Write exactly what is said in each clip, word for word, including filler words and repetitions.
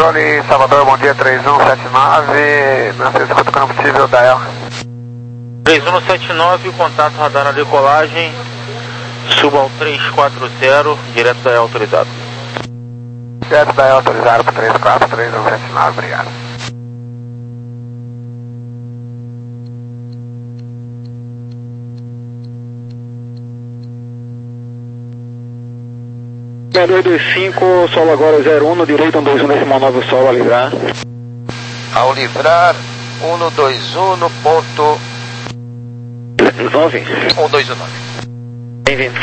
Controle Salvador, bom dia, três um sete nove, não sei se quanto não possível, Dael. três um sete nove, contato radar na decolagem, suba ao três quatro zero, direto Dael autorizado. Direto Dael autorizado para três quatro, três um sete nove, obrigado. seis dois dois cinco, solo agora zero um, no direito um dois um decimal nove, o solo a livrar. Ao livrar, um dois um no ponto nove. um dois um nove. Bem-vindo.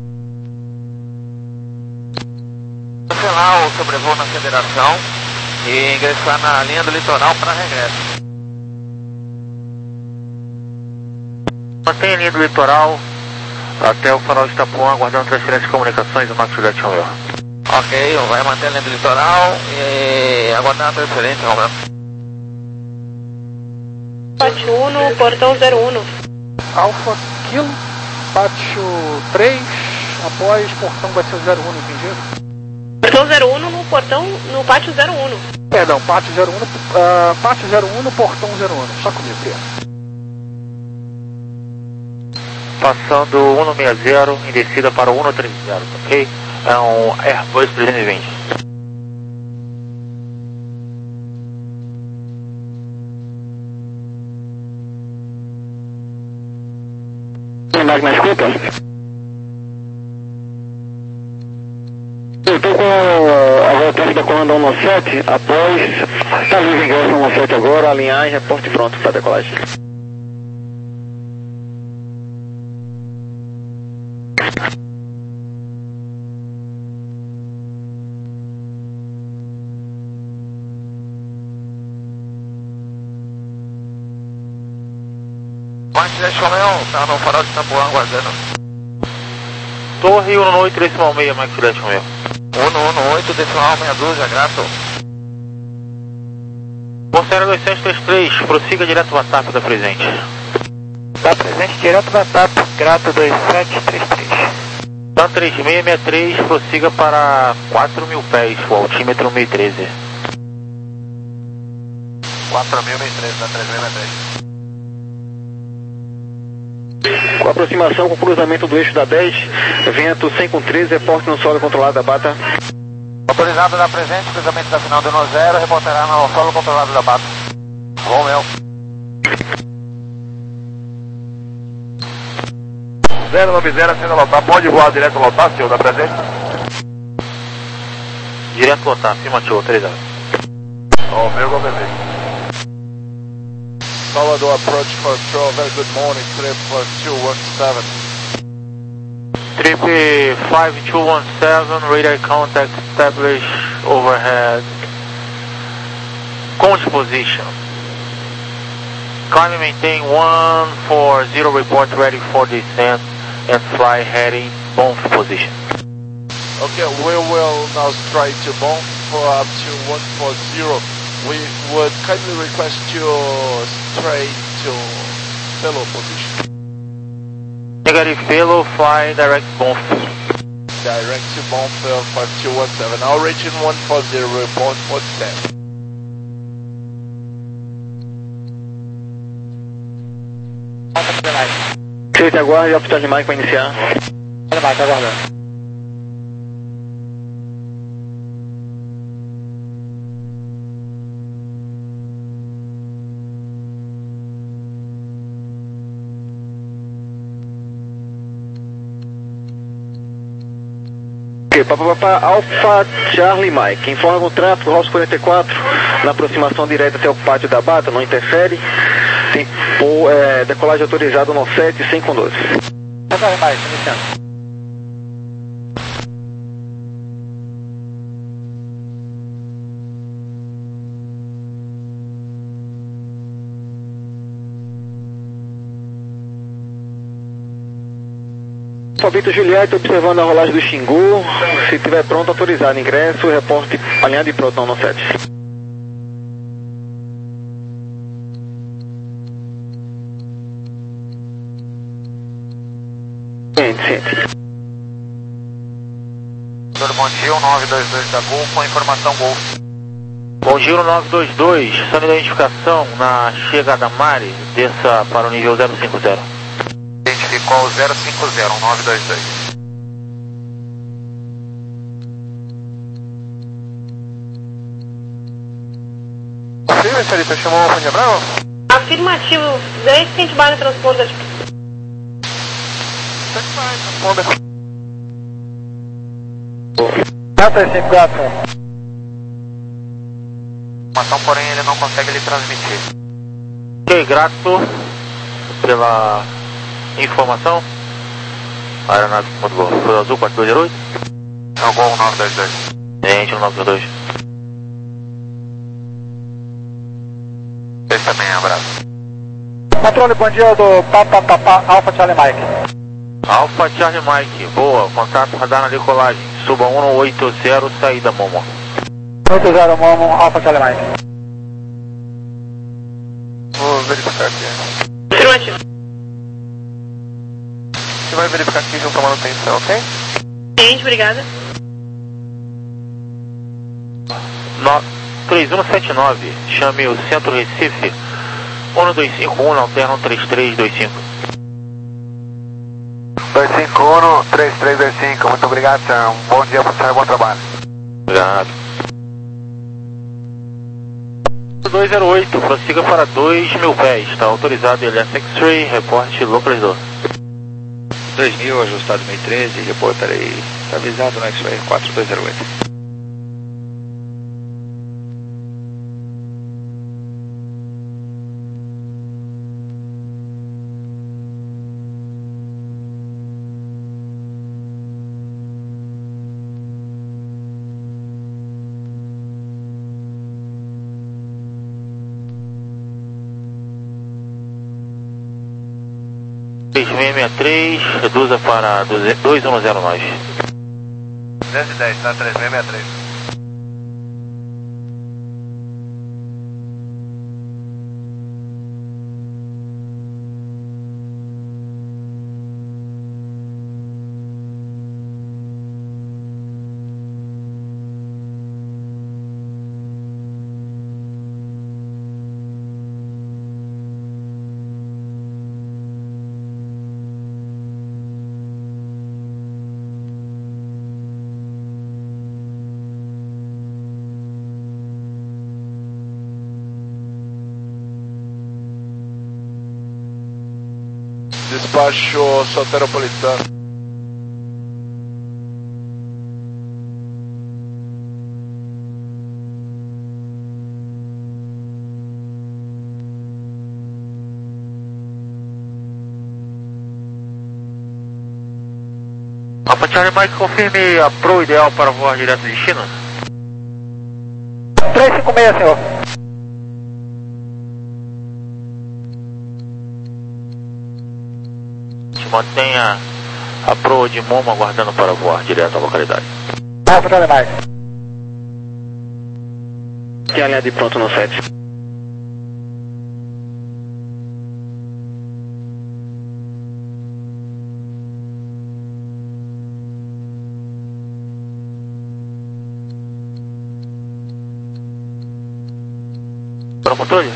Cancelar o sobrevoo na federação e ingressar na linha do litoral para regresso. Mantém a linha do litoral até o farol de Itapuã, aguardando transferência de comunicações do Max Juliette Romeo. Ok, vai manter a linha do litoral e aguardar a transferência, Romeo. Pátio um no portão zero um. Alfa Kilo, pátio três, após portão vai ser o zero um, entendido? Portão zero um no portão, no pátio zero um. Perdão, pátio zero um, uh, pátio zero um no portão zero um, só comigo, Priano. Passando um seis zero, em descida para o um três zero, ok? É um Airbus trezentos e vinte. Mais na escuta? Eu estou com a voltagem da comanda um sete, após está livre ingresso no um sete agora, alinhar e reporte pronto para decolagem. Juliette Romeo, tá no farol de Itapuã, aguardando. Torre um oito decimal seis, Max Juliette Romeo. um oito decimal meia dúzia, grato. Conselho dois sete três três, prossiga direto ao WhatsApp da presente. Da presente, direto ao WhatsApp, grato dois sete três três. Da três seis seis três, prossiga para quatro mil pés, o altímetro mil e treze. quatro mil e treze, da três seis seis três. Com aproximação com cruzamento do eixo da dez, vento cem com treze, reporte no solo controlado da Bata. Autorizado da presente, cruzamento da final do um zero, reportará no solo controlado da Bata. Romeo. zero nove zero, acenda lotar, pode voar direto lotar, senhor, da presente? Direto lotar, afirmativo, três zero. Romeo, Governo. Salvador approach control, very good morning, trip two one seven. Trip five two one seven, radar contact established overhead. Conch position. Climb and maintain one four zero, report ready for descent and fly heading Banff position. Okay, we will now strike to Banff for up to one four zero. We would kindly request you straight to fellow position. Negative fellow, fly direct Banff. Direct to Banff five two one seven. Now region one four zero, report for descent. Você aguarde a pista de Mike para iniciar. Vai, tá aguardando. Papapá, Alfa Charlie Mike, informa o tráfego, Ross quarenta e quatro, na aproximação direta até o pátio da Bata, não interfere, tem pô, é, decolagem autorizada no sete, cem com doze. Vai, vai, iniciando. Fabito Juliette, observando a rolagem do Xingu. Se estiver pronto, autorizado ingresso, reporte alinhado e pronto no sete. Ciente, ciente. Bom dia, um nove dois dois da Gol com informação Gol. Bom giro nove dois dois, sua identificação na chegada Mari, desça para o nível zero cinco zero. Identificou o zero cinco zero, um nove dois dois. Sim, Felipe, chamou a Fonte Brava? Afirmativo, dez cento barra transponder. Transponder. quatro cinco quatro. Informação, porém ele não consegue lhe transmitir. Ok, grato pela informação. Aeronave muito boa. Foi azul quatro dois zero oito. É o Gol um nove dois dois. Gente, um nove dois dois. Esse também é abraço. Controle, bom dia do Papa Papa Alpha Charlie Mike. Alpha Charlie Mike, boa. Contato radar na decolagem. Suba um oito zero, saída Momo. oito zero Momo, Alpha Charlie Mike. Vou verificar aqui. Afirmativo. Você vai verificar aqui junto à manutenção, ok? Gente, obrigada. No, três um sete nove, chame o Centro Recife. um dois cinco um, alterno três três dois cinco. dois cinco um, três três dois cinco, muito obrigado, senhor. Um bom dia para o senhor e bom trabalho. Obrigado. dois zero oito, prossiga para dois mil pés, está autorizado L S X-Ray, reporte localizador. dois mil, ajustado meio treze, reportarei, está avisado no X-Ray quatro dois zero oito. três seis seis três, reduza para dois um zero nove. duzentos e dez, tá? três seis seis três. Despacho Soteropolitano. Alpha Charlie Mike, confirme a Pro ideal para voar direto de China. três cinco seis, senhor. Mantenha a proa de Momo aguardando para voar direto à localidade. Alpha Charlie Mike. Tem alinhado pronto no set. Para o controle?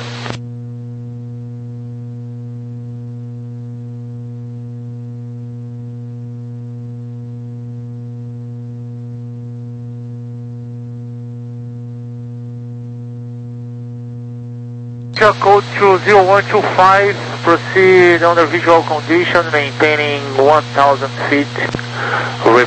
Code to zero one two five, proceed under visual condition, maintaining one thousand feet. Rip.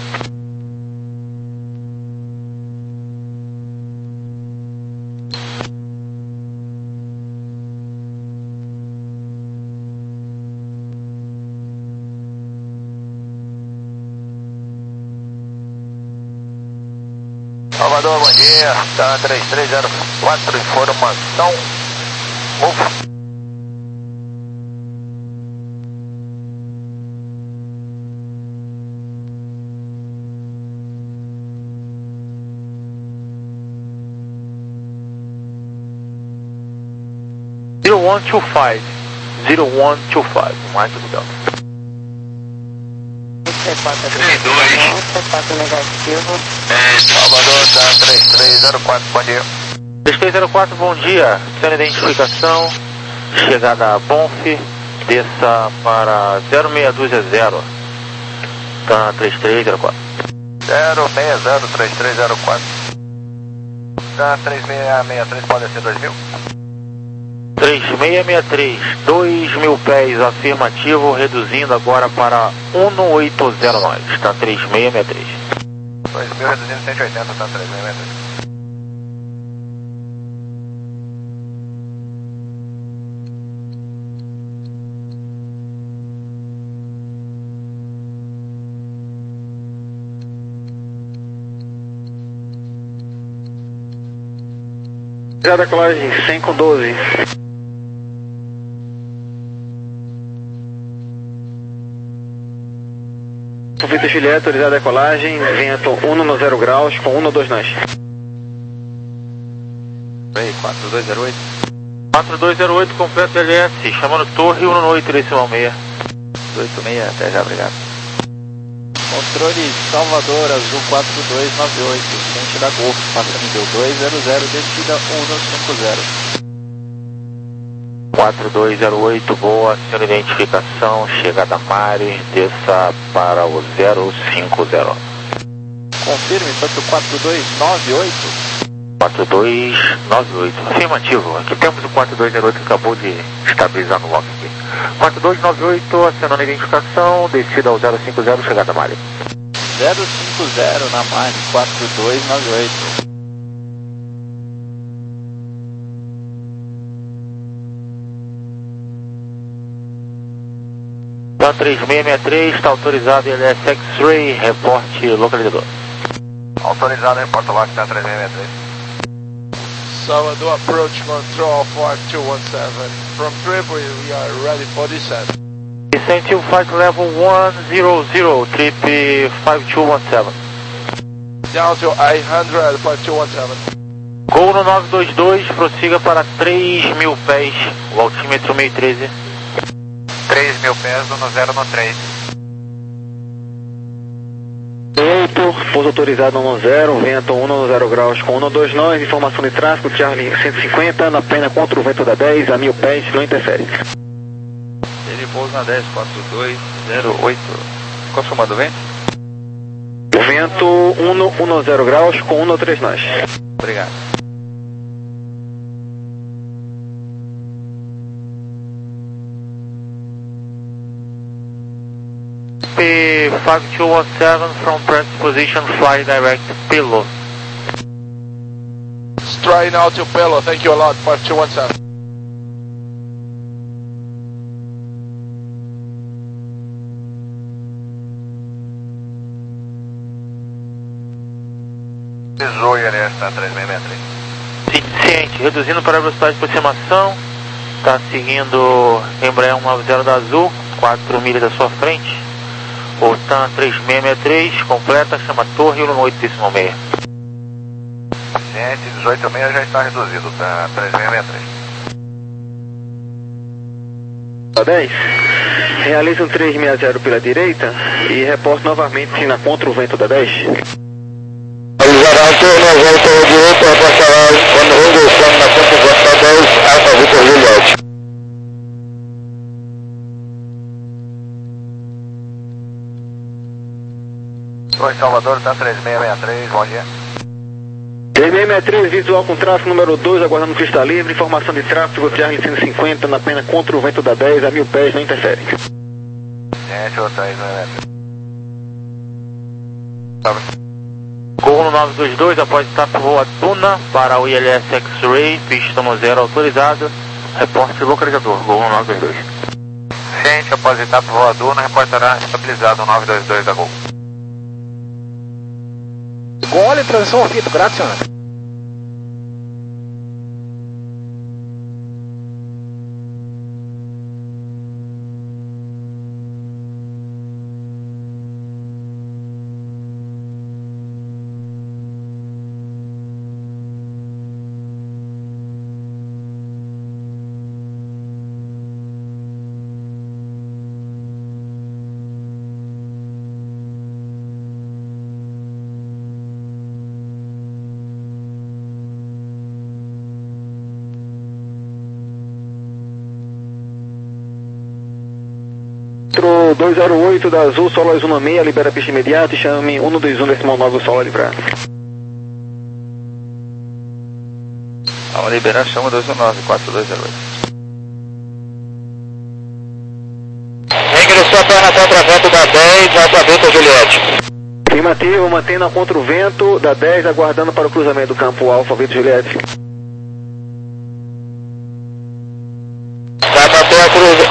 Salvador, bom dia. Tá três três zero quatro, informação. Move. zero one two five, zero one two five, mais do Delta. três dois. quatro negativo. É, Salvador, tá três três zero quatro, bom dia. três três zero quatro, bom dia. Sem identificação, chegada a Bonf, desça para zero seis dois zero. Tá três três zero quatro. zero seis zero três três zero quatro. Tá três seis seis três, pode ser dois mil? três seis seis três, dois mil pés afirmativo, reduzindo agora para um oito zero nove. Tá três seis seis três. dois mil reduzindo cento e oitenta, tá três seis seis três. Já decolagem cem com doze. Vitor Julieta, autorizada a decolagem, vento um no zero graus com um no dois nós. Aí, quatro dois zero oito. quatro dois zero oito, completo L S, chamando torre um oito decimal seis. oito seis, até já, obrigado. Controle Salvador, azul quatro dois nove oito, frente da Golf, passa nível dois zero zero, descida um cinco zero. quatro dois zero oito, boa, sem identificação, chegada Mari, desça para o zero cinco zero. Confirme, tanto quatro dois nove oito. quatro dois nove oito, afirmativo, aqui temos o quatro dois zero oito que acabou de estabilizar no lock aqui. quatro dois nove oito, acionando a identificação, descida ao zero cinco zero, chegada Mari. zero cinco zero na Mari, quatro dois nove oito. Plan três seis seis três, está autorizado L S X-Ray, reporte localizador. Autorizado, reporta lá que tá três seis seis três. Salvador approach control five two one seven. From Tripoli, we are ready for descent. Incentive flight level one zero zero, trip five two one seven. Down to eight hundred, five two one seven. Gol no nove dois dois, prossiga para três mil pés, o altímetro meio treze. três mil pés no zero no três. oito, pouso autorizado no zero, vento um no zero graus com um no dois nós, informação de tráfego, Charlie cento e cinquenta, na pena contra o vento da dez, a mil pés, não interfere. Ele pousa na dez quatro dois zero oito. Qual foi o do vento? O vento um no, um no zero graus com um no três nós. Obrigado. P five two one seven from press position, fly direct Pilo. Strike now to Pelo, thank you a lot, five two one seven. Pisou e L S tá três seis seis três. Ciente, reduzindo para a velocidade de aproximação, está seguindo Embraer cento e noventa da Azul, quatro milhas da sua frente. O T A M três seis seis três, completa, chama torre um oito decimal seis. Ciente, dezoito seis já está reduzido, tá três seis seis três. A dez, realiza um três seis zero pela direita e reporte novamente na contra o vento da dez. Realizará o turno à volta à direita, reportará quando regressando na contra o vento da dez, Alfa Vitor Juliette. Oi, Salvador, tá três seis seis três, bom dia. três seis seis três, visual com tráfego número dois, aguardando pista livre, informação de tráfego, Charlie cento e cinquenta, na pena contra o vento da dez, a mil pés, não interfere. Ciente, o três seis seis. Gol no nove dois dois, após etapa voa Duna para o I L S X-Ray, pista no zero autorizado, reporte localizador, Gol no nove dois dois. Ciente, após etapa voa Duna, reportará estabilizado o nove dois dois da Gol. Gole, transição ao fito, grazie. Voo dois zero oito da Azul, solo Azul seis, libera a pista imediata e chame um dois um decimal nove, solo a livrar. Vamos liberar, chama dois um nove, quatro dois zero oito. Ingressou a perna contra vento da dez, Alfa Victor Juliette. Afirmativo, mantendo a contra o vento da dez, aguardando para o cruzamento do campo Alfa Victor Juliette. Vai manter a cruza.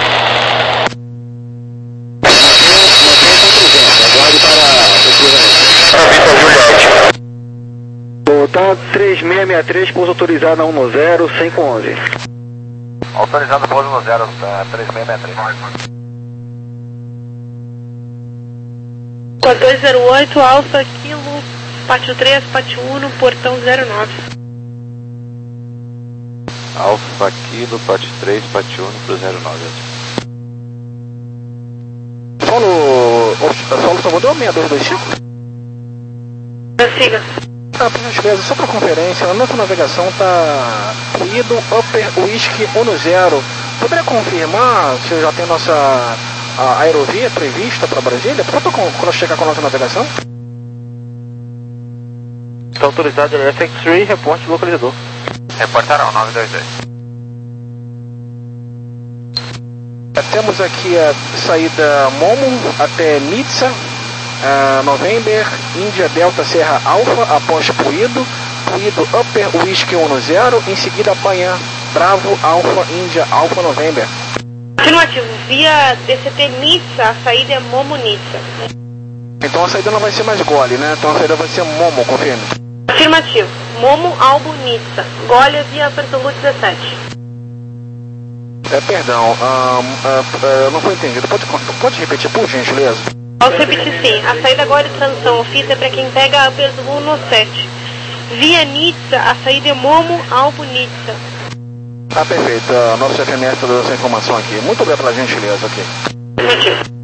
Aguarde para o cruzamento. Alfa Victor Juliette. Tá três seis seis três, pouso autorizado na um zero, cem com onze. Autorizado pouso no zero, tá, três seis seis três. quatro dois zero oito, Alfa, Kilo, Pátio três, Pátio um, Portão zero nove. Alfa Kilo, Pátio três, Pátio um pro zero nove. Solo, solo Salvador, seis dois dois cinco. Prossiga. Ah, por gentileza, só para conferência, a nossa navegação está ruído Upper Whisky um zero. Poderia confirmar se já tem nossa a aerovia prevista para Brasília? Pronto para chegar com a nossa navegação? Está autorizado o F X três, reporte localizador. Reportarão, nove dois dois. Temos aqui a saída Momo até Nizza, uh, November, Índia Delta Serra Alfa, após Puído, Puído Upper Whisky um zero, em seguida Banha, Bravo Alfa, Índia Alfa November. Afirmativo, via D C T Nizza, a saída é Momo Nizza. Então a saída não vai ser mais Gole, né? Então a saída vai ser Momo, confirme. Afirmativo, Momo Albo Nizza, Gole via Portangu dezessete. É, perdão, ah, ah, ah, não foi entendido. Pode, pode repetir, por gentileza? Posso repetir sim. A saída agora de transição ofícia é para quem pega a Portangu no sete. Via Nizza, a saída é Momo Albo Nizza. Ah, perfeito. Uh, nosso F M S está dando essa informação aqui. Muito obrigado pela gentileza aqui. Afirmativo.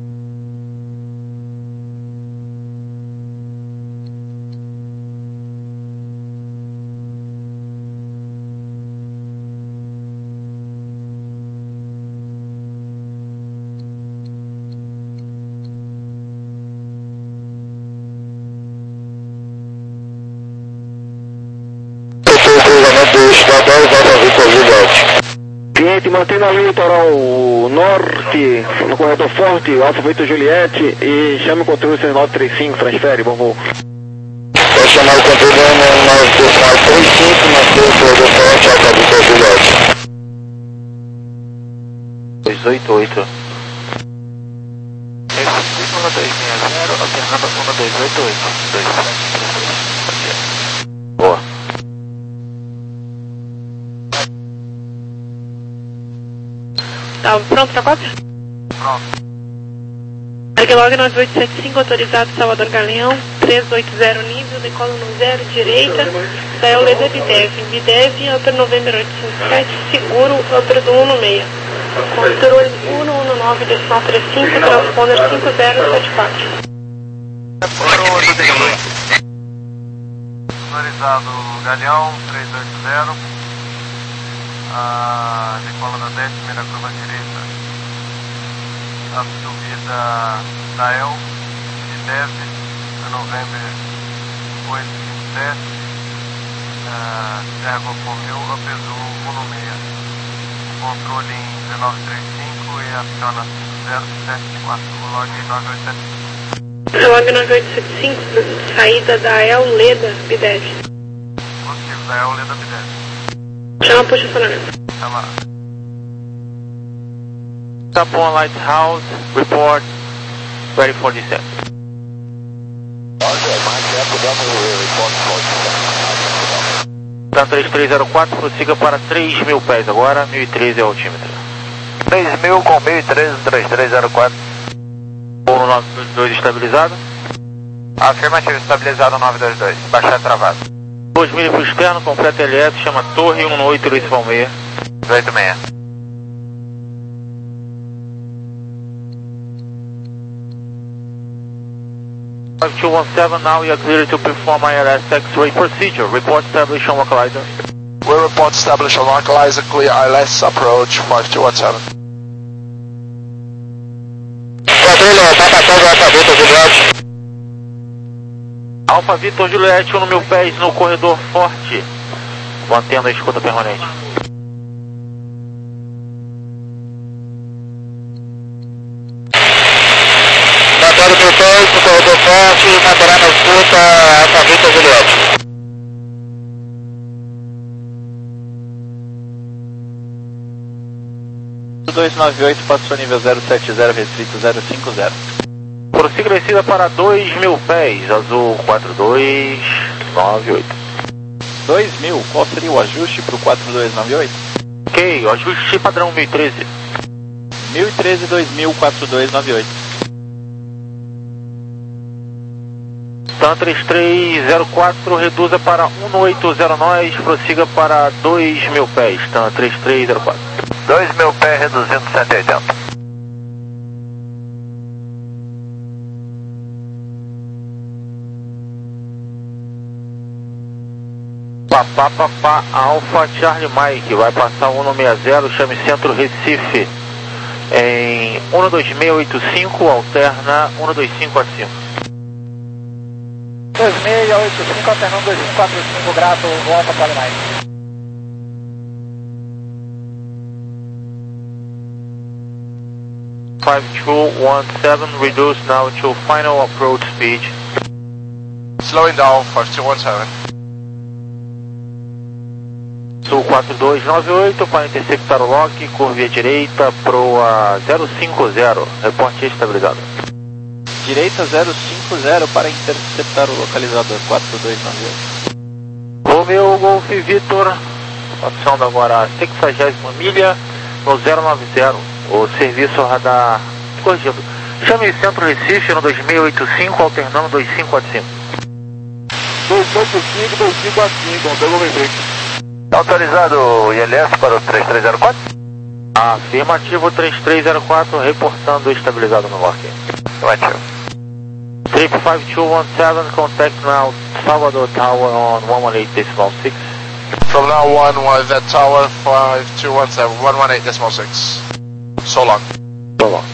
Cliente, mantendo a linha litoral norte, no corredor forte, Alfa Victor Juliette, e chame o controle seis nove três cinco, transfere, bom voo. Vou chamar o controle nove três cinco, manter o corredor forte, Alfa Victor Juliette. dois oito oito. um dois seis zero, alternando um dois oito oito. Boa. Tá pronto para cópia? Pronto. Arquelog nove oito sete cinco, autorizado Salvador Galeão, três oito zero nível, decola no zero, direita, da Leda Bidev, Bidev, Upper November oito cinco sete, seguro, Upper do um seis. Controle um um nove, decimal trinta e cinco, transponder cinco zero sete quatro. Autorizado Galeão, três oito zero. A decola da dez, primeira curva direita, a subida da E L, de dez, November oito cinco sete, Serra Comil, Apesu um seis, controle em dezenove trinta e cinco e aciona cinco zero sete quatro, log nove oito sete cinco. Log nove oito sete cinco, saída da E L Leda Bidev. Positivo, da E L Leda Bidev. Chama por estacionamento. Chama. Tapon Lighthouse, report, ready for descent. Tá três três zero quatro, prossiga para três mil pés agora, mil e treze é o altímetro. três mil com mil e treze, três três zero quatro. Pouso nove dois dois estabilizado. Afirmativo, estabilizado nove dois dois, baixar travado. dois mil para o externo, completa L F, chama Torre um oito dois seis. oito seis. five two one seven, now you are clear to perform I L S X-ray procedure. Report established on localizer. We report established on localizer, clear I L S approach five two one seven. Vitor Juliette. Alfa Vitor Juliette, um no mil pés no corredor forte, mantendo a escuta permanente. Mantendo mil pés no corredor forte, manterá na escuta Alfa Vitor Juliette. dois nove oito, passou nível zero sete zero, restrito zero cinco zero. Prossiga descida para dois mil pés, azul quatro dois nove oito. dois mil, qual seria o ajuste para o quatro dois nove oito? Ok, o ajuste padrão mil e treze. mil e treze, dois mil, quatro dois nove oito. TAM três três zero quatro, reduza para um oito zero nós, prossiga para dois mil pés, TAM três três zero quatro. dois mil pés reduzindo cento e oitenta. Papá, papá, Alfa Charlie Mike, vai passar um no sessenta, chame Centro Recife em um dois seis oito cinco, alterna um dois cinco quatro cinco. dois seis oito cinco, alternando dois cinco quatro cinco, grato, o Alfa Charlie Mike. five two one seven, reduce now to final approach speed. Slowing down, five two one seven. Sul quatro dois nove oito, para interceptar o lock, curva à direita, proa zero cinco zero, reporte estabilizado. Direita zero cinco zero para interceptar o localizador quatro dois nove oito. Romeo Golf Vitor, passando agora a sexagésima milha no zero nove zero, o serviço radar corrigido. Chame Centro Recife no dois seis oito cinco, alternando dois cinco quatro cinco. dois oito cinco, dois cinco quatro cinco, pegou o Benfica. Autorizado I L S para o três três zero quatro? Afirmativo três três zero quatro, reportando estabilizado no lock. Afirmativo. Trip five two one seven, contact now Salvador Tower on one one eight decimal six. From now on, with that tower, five two one seven, one one eight decimal six. So long. So long.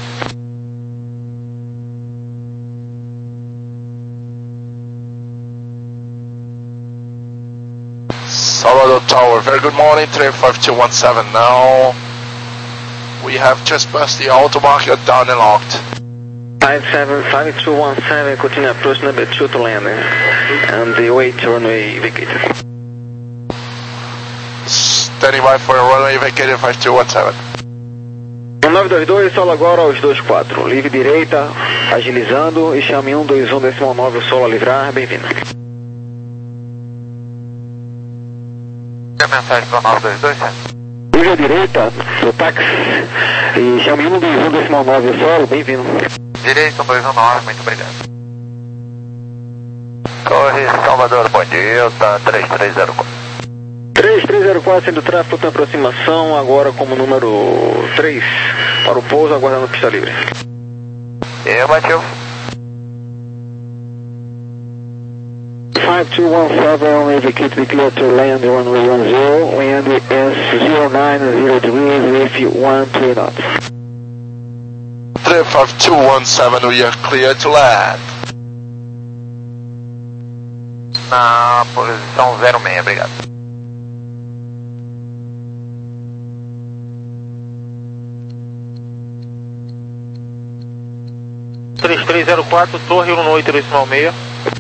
Salvador Tower, very good morning, three five two one seven. Now we have just passed the auto marker down and locked. five seven five two one seven, continue approach number two to landing, and the way to runway vacated. Standing by for a runway vacated five two one seven. nove dois dois, solo agora aos dois quatro, livre direita, agilizando e chame um dois um decimal nove, o solo a livrar, bem-vindo. Tem a mensagem para o nove dois dois? Livre direita, do táxi, e chame um dois um decimal nove, o solo, bem-vindo. Direito, um dois um nove, muito obrigado. Corre Salvador, bom dia, tá três três zero quatro. três três zero quatro, sendo tráfego na aproximação, agora como número três, para o pouso, aguardando pista livre. Afirmativo. five two one seven, indicate clear to land runway one zero, land is zero nine zero degrees with one three knots. three five two one seven, we are clear to land. Na posição zero seis, obrigado. três três zero quatro, torre um oito decimal seis.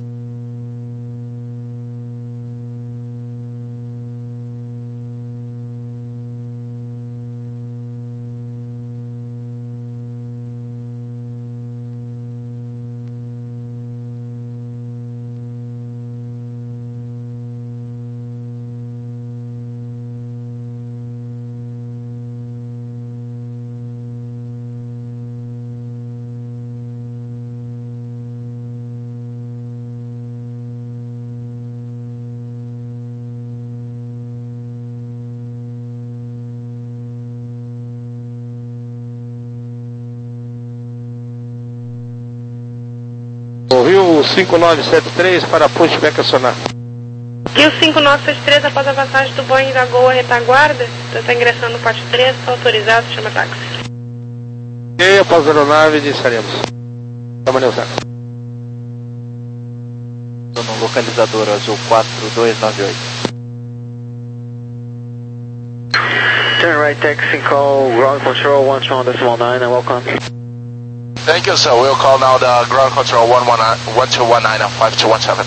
Rio cinco nove sete três para pushback acionar. Rio cinco nove sete três, após a passagem do Boeing da Gol à retaguarda, está ingressando no pátio três, está autorizado, chama táxi. E após a aeronave, iniciaremos. Tamo Nilson. Tô no localizador azul quatro dois nove oito. Turn right taxi, call ground control one two one decimal nine and welcome. Thank you, sir. We'll call now the ground control one two one nine and five two one seven.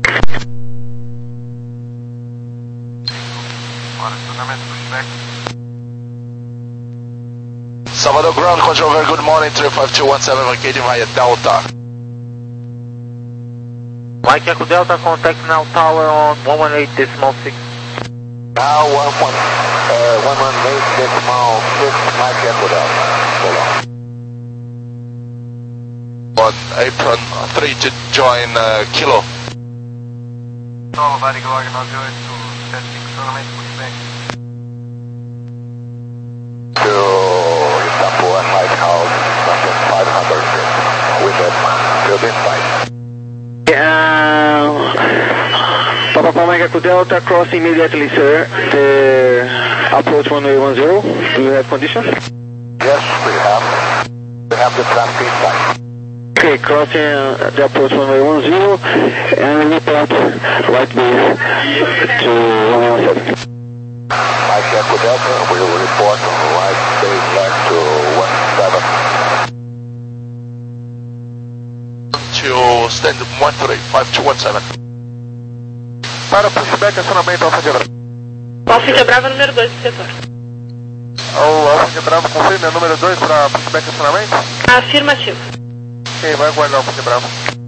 Salvador ground control, very good morning, three five two one seven, vacating via Delta. Mike Echo Delta, contact now tower on one one eight decimal six. Now one one eight decimal six, Mike Echo Delta. Hold on. On apron three to join uh, Kilo. Solo, Varig Log nove oito sete cinco, somente pushback. To Istanbul and Lighthouse, number five hundred, with that field in sight. Yeah, Papa Papa Echo Delta, cross immediately, sir. The approach one way one zero. Do you have conditions? Yes, we have. We have the traffic in sight. Okay, crossing uh, the approach one way one zero, and report right base to one one seven. Mike Echo Delta, we will report right base left to one seven. To stand one three five two one seven. Para pushback, acionamento Alfa de Bravo. Alfa de Bravo número dois do setor. O Alfa de Bravo confirma número dois para pushback, acionamento? Afirmativo. Ok, vai aguardar o Alfa de Bravo.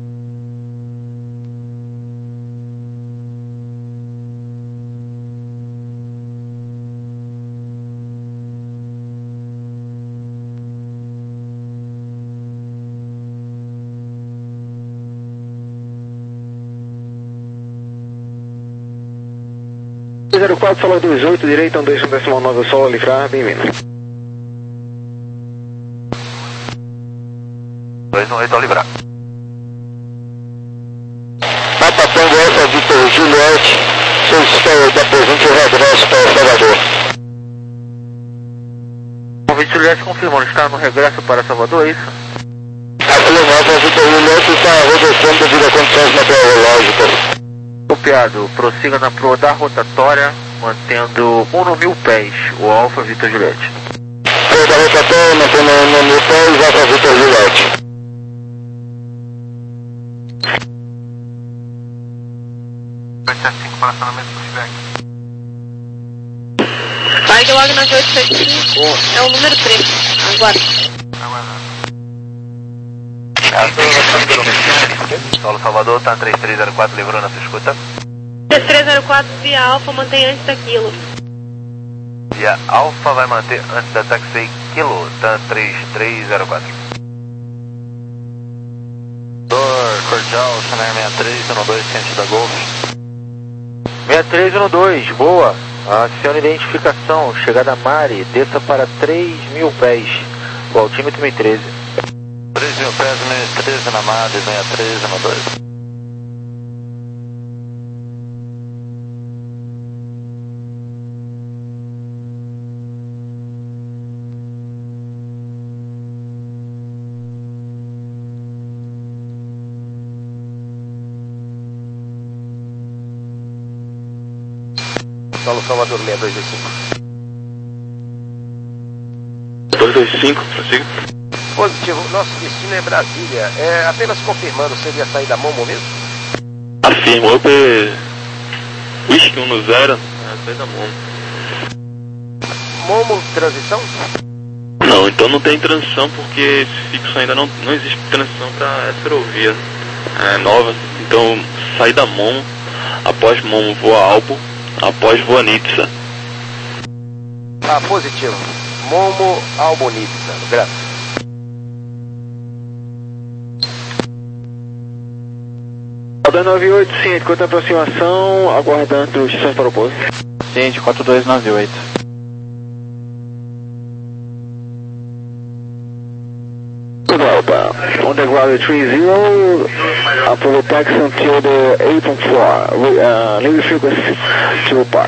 zero quatro, solo dois oito, direita, um dois um decimal nove, solo livrar, bem-vindo. dois um oito ao livrar. Papa Tango Alfa Victor Juliette, solicita da presente regresso para Salvador. O Victor Juliette confirmando, está no regresso para Salvador, é isso? A Alfa Victor Juliette está regressando devido a condições meteorológicas. Copiado, prossiga na proa da rotatória, mantendo um no mil pés, o Alfa Victor Juliette. Proa da rotatória, mantendo um no mil pés, Alfa Victor Juliette. cinco para acionamento pushback. Varig Log nove oito sete cinco é o número três. Aguarda. Aguardar. Solo Salvador, tá três três zero quatro, livrou na sua escuta. três três zero quatro via Alfa, mantém antes da Kilo. Via Alfa vai manter antes da taxi Kilo, tá três três zero quatro. Cordial, Channel sessenta e três, um dois, ciente da Golf. sessenta e três um dois, boa. Acione identificação, chegada Mari, desça para três mil pés, o altímetro sessenta e três. três mil pés, sessenta e três na Mari, sessenta e três um dois. Solo Salvador seis dois cinco. dois dois cinco, prossiga. Positivo, nosso destino é Brasília. É, apenas confirmando, seria sair da Momo mesmo? Afirmo, Ope Whisky um no zero, é sair da Momo. Momo, transição? Não, então não tem transição porque esse fixo ainda não, não existe transição para essa ferrovia é, nova. Então sair da Momo, após Momo voa Albo, após voa Nitsa. Ah, positivo. Momo, Albo, Nitsa. Graças. nove oito, ciente, quanto à aproximação, aguardando instruções para o pouso. Ciente, quatro dois nove oito. Alpha, on the ground three zero, approach taxi until the eight point four, uh, leave frequency to park.